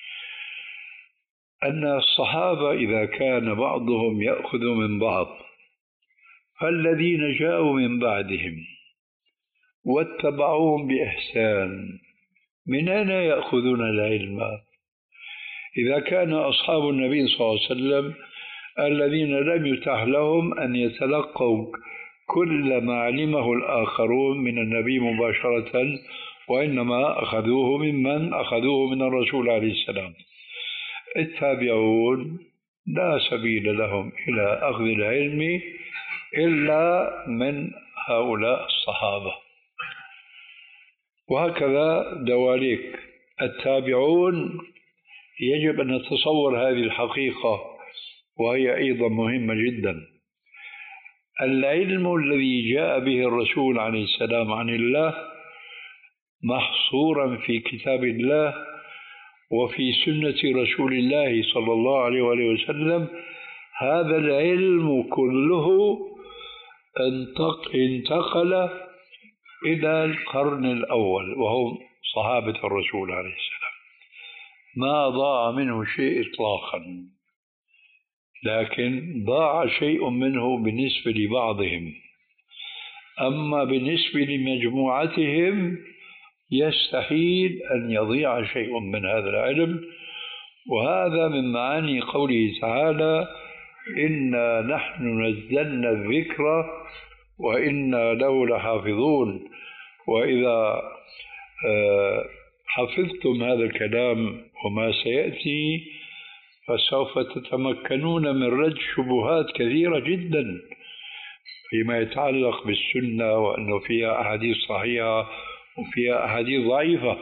أن الصحابة إذا كان بعضهم يأخذ من بعض، فالذين جاءوا من بعدهم واتبعوهم بإحسان من أين يأخذون العلم؟ إذا كان أصحاب النبي صلى الله عليه وسلم الذين لم يتاح لهم أن يتلقوا كل ما علمه الآخرون من النبي مباشرة، وإنما أخذوه ممن أخذوه من الرسول عليه السلام، التابعون لا سبيل لهم إلى أخذ العلم إلا من هؤلاء الصحابة. وهكذا دواليك التابعون. يجب أن نتصور هذه الحقيقة، وهي أيضا مهمة جدا. العلم الذي جاء به الرسول عليه السلام عن الله محصورا في كتاب الله وفي سنة رسول الله صلى الله عليه وآله وسلم. هذا العلم كله انتقل إلى القرن الأول وهم صحابة الرسول عليه السلام، ما ضاع منه شيء إطلاقا، لكن ضاع شيء منه بالنسبة لبعضهم، أما بالنسبة لمجموعتهم يستحيل أن يضيع شيء من هذا العلم. وهذا من معاني قوله تعالى: إنا نحن نزلنا الذكر وإنا له لحافظون. وإذا حفظتم هذا الكلام وما سيأتي فسوف تتمكنون من رد شبهات كثيرة جدا فيما يتعلق بالسنة، وأنه فيها أحاديث صحيحة وفيها أحاديث ضعيفة.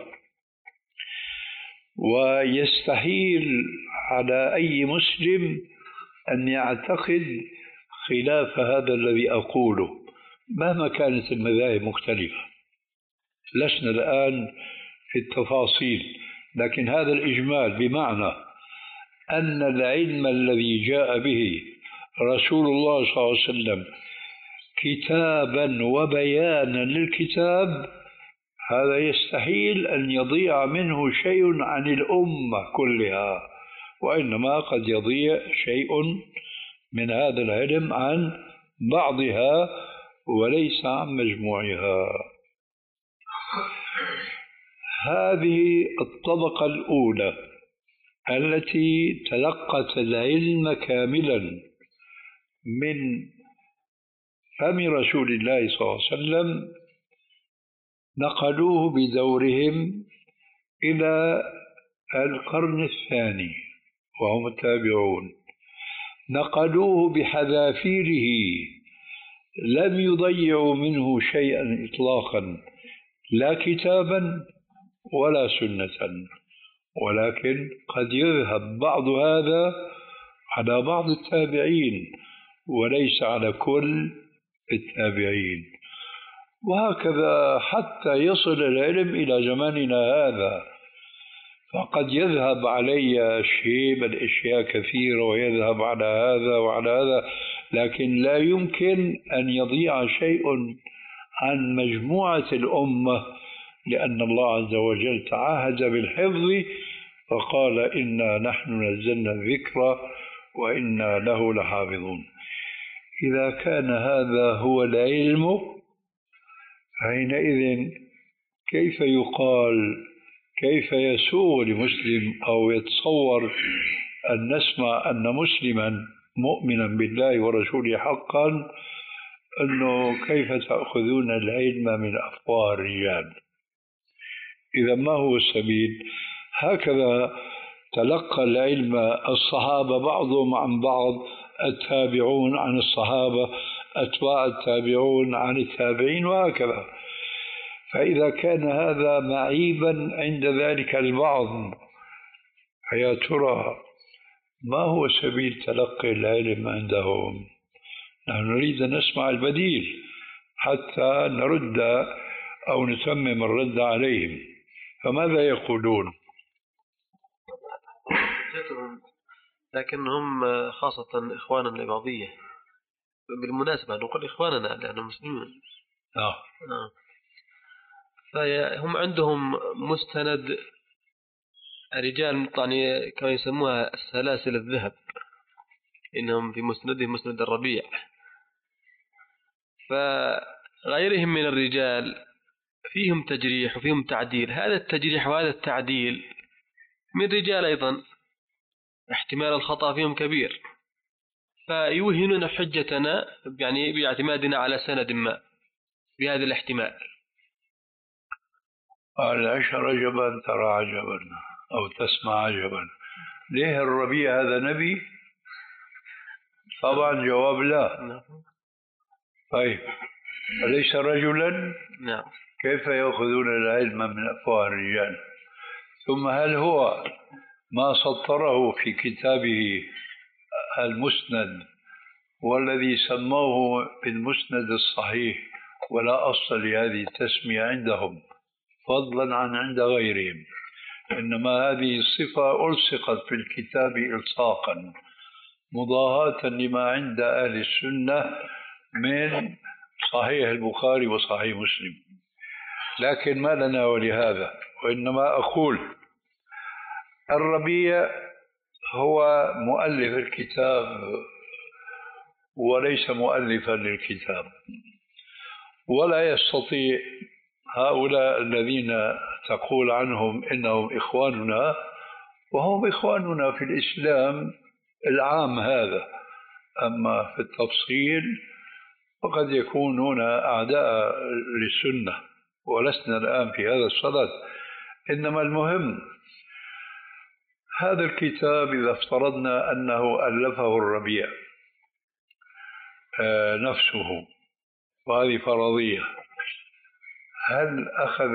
ويستحيل على أي مسلم أن يعتقد خلاف هذا الذي أقوله مهما كانت المذاهب مختلفة. لسنا الآن في التفاصيل، لكن هذا الإجمال بمعنى أن العلم الذي جاء به رسول الله صلى الله عليه وسلم كتابا وبيانا للكتاب، هذا يستحيل أن يضيع منه شيء عن الأمة كلها، وإنما قد يضيع شيء من هذا العلم عن بعضها وليس عن مجموعها. هذه الطبقة الأولى التي تلقت العلم كاملا من فم رسول الله صلى الله عليه وسلم، نقلوه بدورهم إلى القرن الثاني وهم التابعون، نقلوه بحذافيره، لم يضيعوا منه شيئا إطلاقا، لا كتابا ولا سنة. ولكن قد يذهب بعض هذا على بعض التابعين وليس على كل التابعين، وهكذا حتى يصل العلم إلى زماننا هذا. فقد يذهب علي شيء من الأشياء كثيرة ويذهب على هذا وعلى هذا، لكن لا يمكن أن يضيع شيء عن مجموعة الأمة، لأن الله عز وجل تعهد بالحفظ فقال: إنا نحن نزلنا الذكر وإنا له لحافظون. إذا كان هذا هو العلم، حينئذ كيف يقال، كيف يسوغ لمسلم أو يتصور أن نسمع أن مسلما مؤمنا بالله ورسوله حقا أنه كيف تأخذون العلم من أفواه الرجال؟ إذا ما هو السبيل؟ هكذا تلقى العلم الصحابة بعضهم عن بعض، التابعون عن الصحابة، أتباع التابعون عن التابعين، وهكذا. فإذا كان هذا معيبا عند ذلك البعض، فيا ترى ما هو سبيل تلقي العلم عندهم؟ نحن نريد أن نسمع البديل حتى نرد أو نتمم الرد عليهم. فماذا يقولون؟ لكنهم خاصة إخواننا الإباضية، بالمناسبة نقول إخواننا لأنهم مسلمون. آه. آه. فهم عندهم مستند رجال يعني كما يسموها السلاسل الذهب، إنهم في مسندهم مسند الربيع. فغيرهم من الرجال فيهم تجريح وفيهم تعديل، هذا التجريح وهذا التعديل من رجال أيضا احتمال الخطأ فيهم كبير، فيوهنون حجتنا يعني باعتمادنا على سند ما بهذا الاحتمال. قال عش رجبا ترى عجبا أو تسمع عجبا. ليه الربيع هذا نبي؟ طبعا جواب لا. طيب أليس رجلا؟ نعم. كيف يأخذون العلم من أفواه الرجال؟ ثم هل هو ما سطره في كتابه المسند والذي سموه بالمسند الصحيح ولا أصل لهذه التسمية عندهم فضلا عن عند غيرهم، إنما هذه الصفة ألصقت في الكتاب إلصاقا مضاهاة لما عند أهل السنة من صحيح البخاري وصحيح مسلم. لكن ما لنا ولهذا، وإنما أقول الربيع هو مؤلف الكتاب وليس مؤلفا للكتاب، ولا يستطيع هؤلاء الذين تقول عنهم إنهم إخواننا، وهم إخواننا في الإسلام العام هذا، أما في التفصيل فقد يكونون أعداء للسنة، ولسنا الآن في هذا الصدد. إنما المهم هذا الكتاب إذا افترضنا أنه ألفه الربيع نفسه، وهذه فرضية، هل أخذ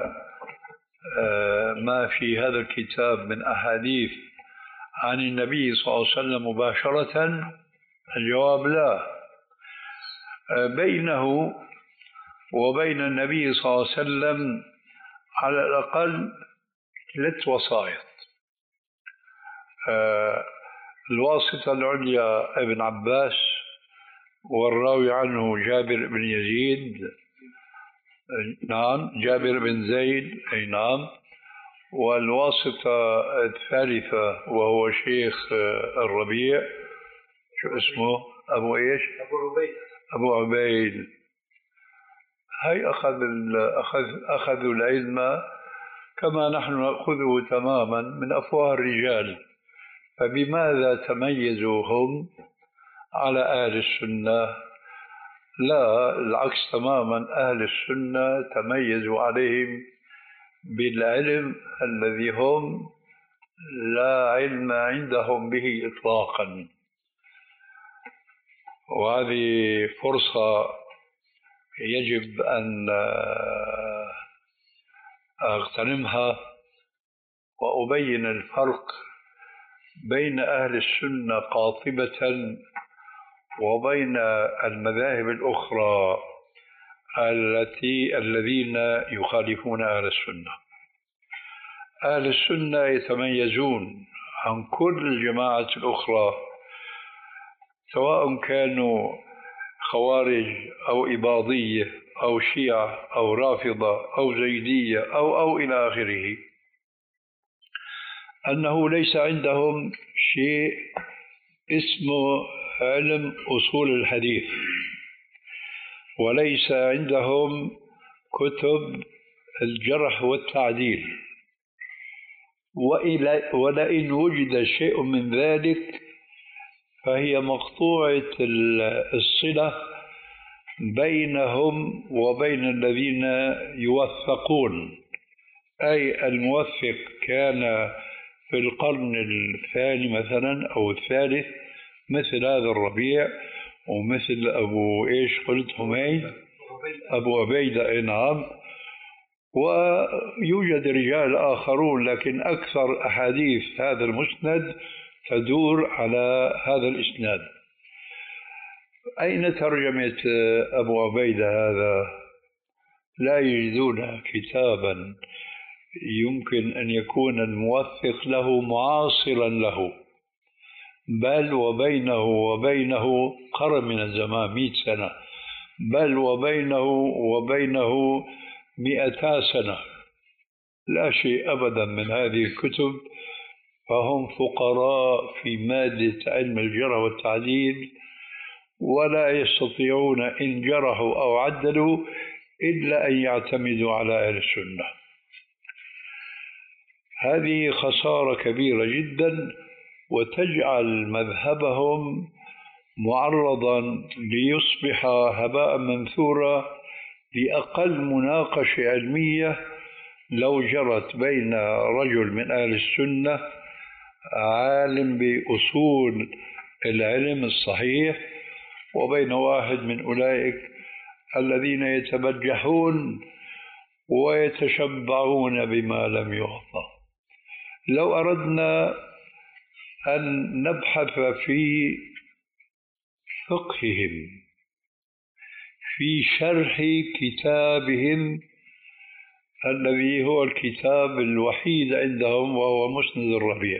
ما في هذا الكتاب من أحاديث عن النبي صلى الله عليه وسلم مباشرة؟ الجواب لا. بينه وبين النبي صلى الله عليه وسلم على الأقل ثلاث وسائط. الواسطة العليا ابن عباس، والراوي عنه جابر بن يزيد، نعم جابر بن زيد، أي نعم. والواسطة الثالثة وهو شيخ الربيع، شو اسمه؟ أبو إيش؟ أبو عبيد. أبو عبيد. هاي أخذ أخذ أخذوا العلم كما نحن نأخذه تماما من أفواه الرجال. فبماذا تميزوا هم على أهل السنة؟ لا، العكس تماما، أهل السنة تميزوا عليهم بالعلم الذي هم لا علم عندهم به إطلاقا. وهذه فرصة يجب أن أغتنمها وأبين الفرق بين أهل السنة قاطبة وبين المذاهب الأخرى التي الذين يخالفون أهل السنة. أهل السنة يتميزون عن كل الجماعة الأخرى، سواء كانوا خوارج أو إباضية أو شيعة أو رافضة أو زيدية أو أو إلى آخره، أنه ليس عندهم شيء اسمه علم أصول الحديث، وليس عندهم كتب الجرح والتعديل، ولئن وجد شيء من ذلك فهي مقطوعة الصلة بينهم وبين الذين يوثقون، أي الموثق كان في القرن الثاني مثلا أو الثالث مثل هذا الربيع، ومثل أبو إيش قلت همين أبو عبيدة، نعم، ويوجد رجال آخرون، لكن أكثر أحاديث هذا المسند تدور على هذا الإسناد. أين ترجمة أبو عبيدة هذا؟ لا يجدون كتابا يمكن أن يكون الموثق له معاصرا له، بل وبينه وبينه قرن من الزمان، مئة سنة، بل وبينه وبينه مئتا سنة. لا شيء أبدا من هذه الكتب، فهم فقراء في مادة علم الجرح والتعديل، ولا يستطيعون إن جرحوا أو عدلوا إلا أن يعتمدوا على أهل السنة. هذه خسارة كبيرة جدا، وتجعل مذهبهم معرضا ليصبح هباء منثورا لأقل مناقشة علمية لو جرت بين رجل من أهل السنة عالم بأصول العلم الصحيح وبين واحد من أولئك الذين يتبجحون ويتشبعون بما لم يعطى. لو أردنا أن نبحث في فقههم، في شرح كتابهم الذي هو الكتاب الوحيد عندهم وهو مسند الربيع،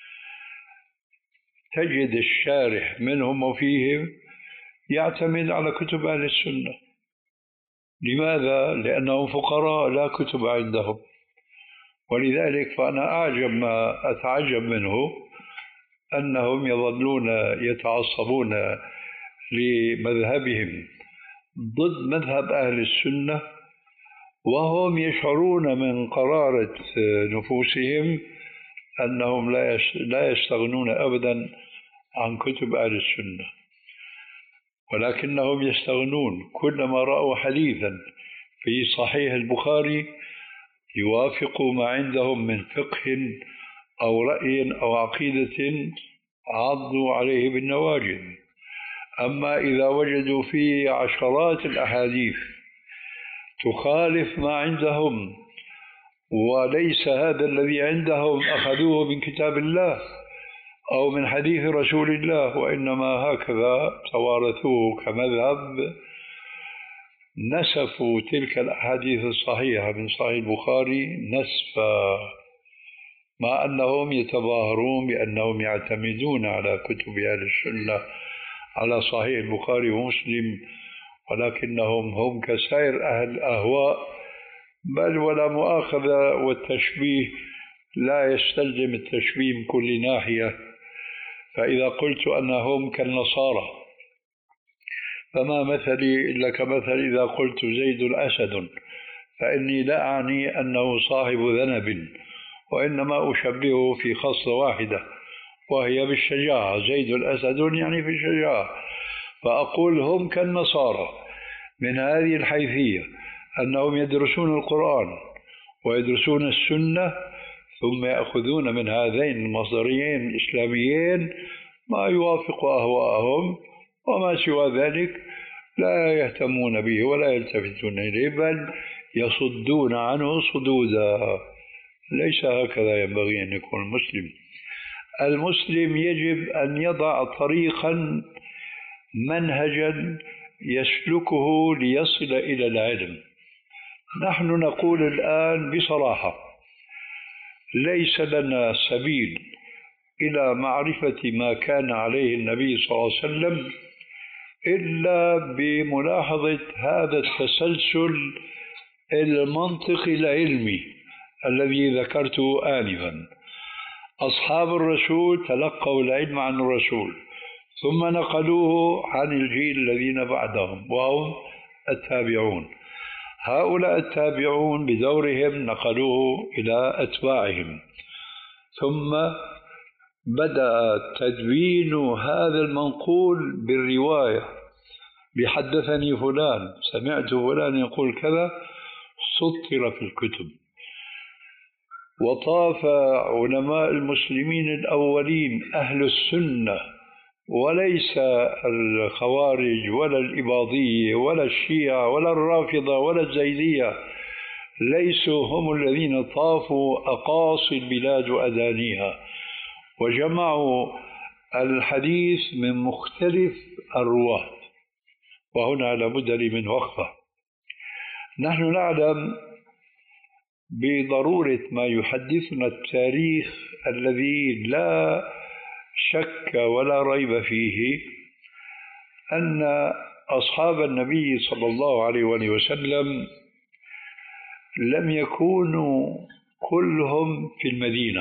تجد الشارح منهم وفيهم يعتمد على كتب أهل السنة. لماذا؟ لأنهم فقراء لا كتب عندهم. ولذلك فأنا أعجب ما أتعجب منه أنهم يظلون يتعصبون لمذهبهم ضد مذهب أهل السنة، وهم يشعرون من قرارة نفوسهم أنهم لا يستغنون أبدا عن كتب أهل السنة، ولكنهم يستغنون كلما رأوا حديثا في صحيح البخاري يوافق ما عندهم من فقه أو رأي أو عقيدة عضوا عليه بالنواجذ. أما إذا وجدوا فيه عشرات الأحاديث تخالف ما عندهم وليس هذا الذي عندهم أخذوه من كتاب الله أو من حديث رسول الله، وإنما هكذا توارثوه كمذهب، نسفوا تلك الأحاديث الصحيحة من صحيح البخاري نسفا، مع أنهم يتظاهرون بأنهم يعتمدون على كتب أهل السنة على صحيح البخاري ومسلم، ولكنهم هم كسائر أهل الأهواء، بل ولا مؤاخذة، والتشبيه لا يستلزم التشبيه من كل ناحية. فإذا قلت أنهم كالنصارى فما مثلي إلا كمثل إذا قلت زيد أسد، فإني لا أعني أنه صاحب ذنب، وإنما أشبهه في خصلة واحدة وهي بالشجاعة، زيد الأسد يعني في الشجاعة. فأقول هم كالنصارى من هذه الحيثية، أنهم يدرسون القرآن ويدرسون السنة ثم يأخذون من هذين المصدرين الإسلاميين ما يوافق أهواءهم، وما سوى ذلك لا يهتمون به ولا يلتفتون إليه، بل يصدون عنه صدودا. ليس هكذا ينبغي أن يكون المسلم. المسلم يجب أن يضع طريقا منهجا يسلكه ليصل إلى العلم. نحن نقول الآن بصراحة ليس لنا سبيل إلى معرفة ما كان عليه النبي صلى الله عليه وسلم إلا بملاحظة هذا التسلسل المنطقي العلمي الذي ذكرته آنفا. أصحاب الرسول تلقوا العلم عن الرسول ثم نقلوه عن الجيل الذين بعدهم وهم التابعون. هؤلاء التابعون بدورهم نقلوه إلى أتباعهم، ثم بدأ تدوين هذا المنقول بالرواية، بحدثني فلان، سمعت فلان يقول كذا، سطر في الكتب. وطاف علماء المسلمين الأولين أهل السنة وليس الخوارج ولا الإباضية ولا الشيعة ولا الرافضة ولا الزيدية، ليسوا هم الذين طافوا أقاصي البلاد وأدانيها وجمعوا الحديث من مختلف الرواة، وهنا لابد لي من وقفة. نحن نعلم بضرورة ما يحدثنا التاريخ الذي لا شك ولا ريب فيه أن أصحاب النبي صلى الله عليه وسلم لم يكونوا كلهم في المدينة،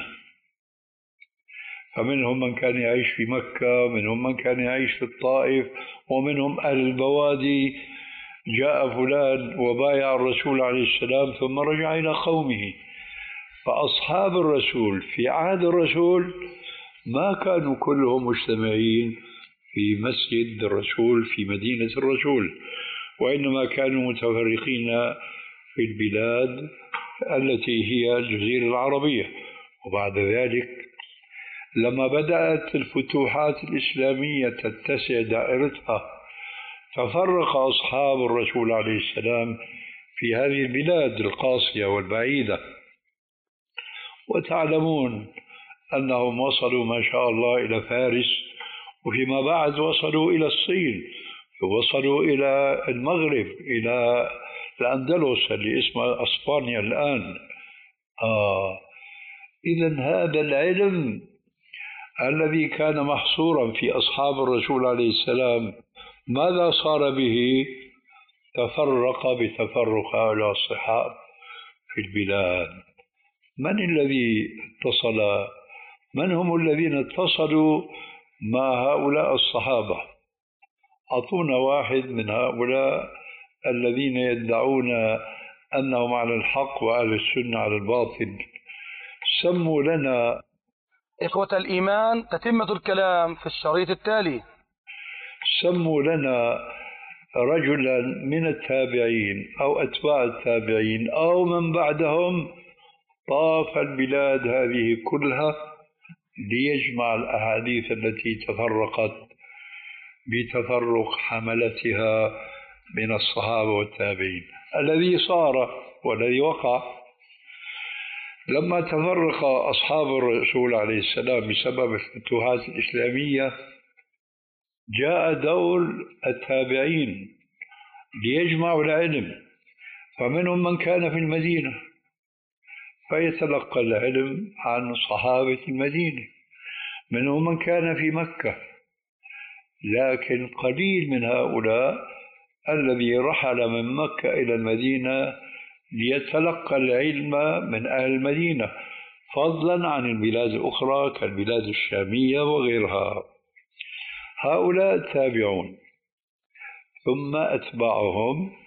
فمنهم من كان يعيش في مكة، منهم من كان يعيش في الطائف، ومنهم أهل البوادي. جاء فلان وبايع الرسول عليه السلام ثم رجع إلى قومه. فأصحاب الرسول في عهد الرسول ما كانوا كلهم مجتمعين في مسجد الرسول في مدينة الرسول، وإنما كانوا متفرقين في البلاد التي هي الجزيرة العربية. وبعد ذلك لما بدأت الفتوحات الإسلامية تتسع دائرتها تفرق أصحاب الرسول عليه السلام في هذه البلاد القاصية والبعيدة. وتعلمون أنهم وصلوا ما شاء الله إلى فارس، وفيما بعد وصلوا إلى الصين، وصلوا إلى المغرب، إلى الأندلس اللي اسمها أسبانيا الآن. آه إذن هذا العلم الذي كان محصورا في أصحاب الرسول عليه السلام ماذا صار به؟ تفرق بتفرق هؤلاء الصحاب في البلاد. من الذي اتصل؟ من هم الذين اتصلوا مع هؤلاء الصحابة؟ أعطونا واحد من هؤلاء الذين يدعون أنهم على الحق وأهل السنة على الباطل. سموا لنا. إخوة الإيمان، تتمة الكلام في الشريط التالي. سموا لنا رجلا من التابعين أو أتباع التابعين أو من بعدهم طاف البلاد هذه كلها ليجمع الأحاديث التي تفرقت بتفرق حملتها من الصحابة والتابعين. الذي صار والذي وقع لما تفرق أصحاب الرسول عليه السلام بسبب الفتوحات الإسلامية، جاء دور التابعين ليجمعوا العلم، فمنهم من كان في المدينة فيتلقى العلم عن صحابة المدينة، منهم من كان في مكة، لكن قليل من هؤلاء الذي رحل من مكة إلى المدينة ليتلقى العلم من أهل المدينة، فضلا عن البلاد الأخرى كالبلاد الشامية وغيرها. هؤلاء تابعون، ثم أتباعهم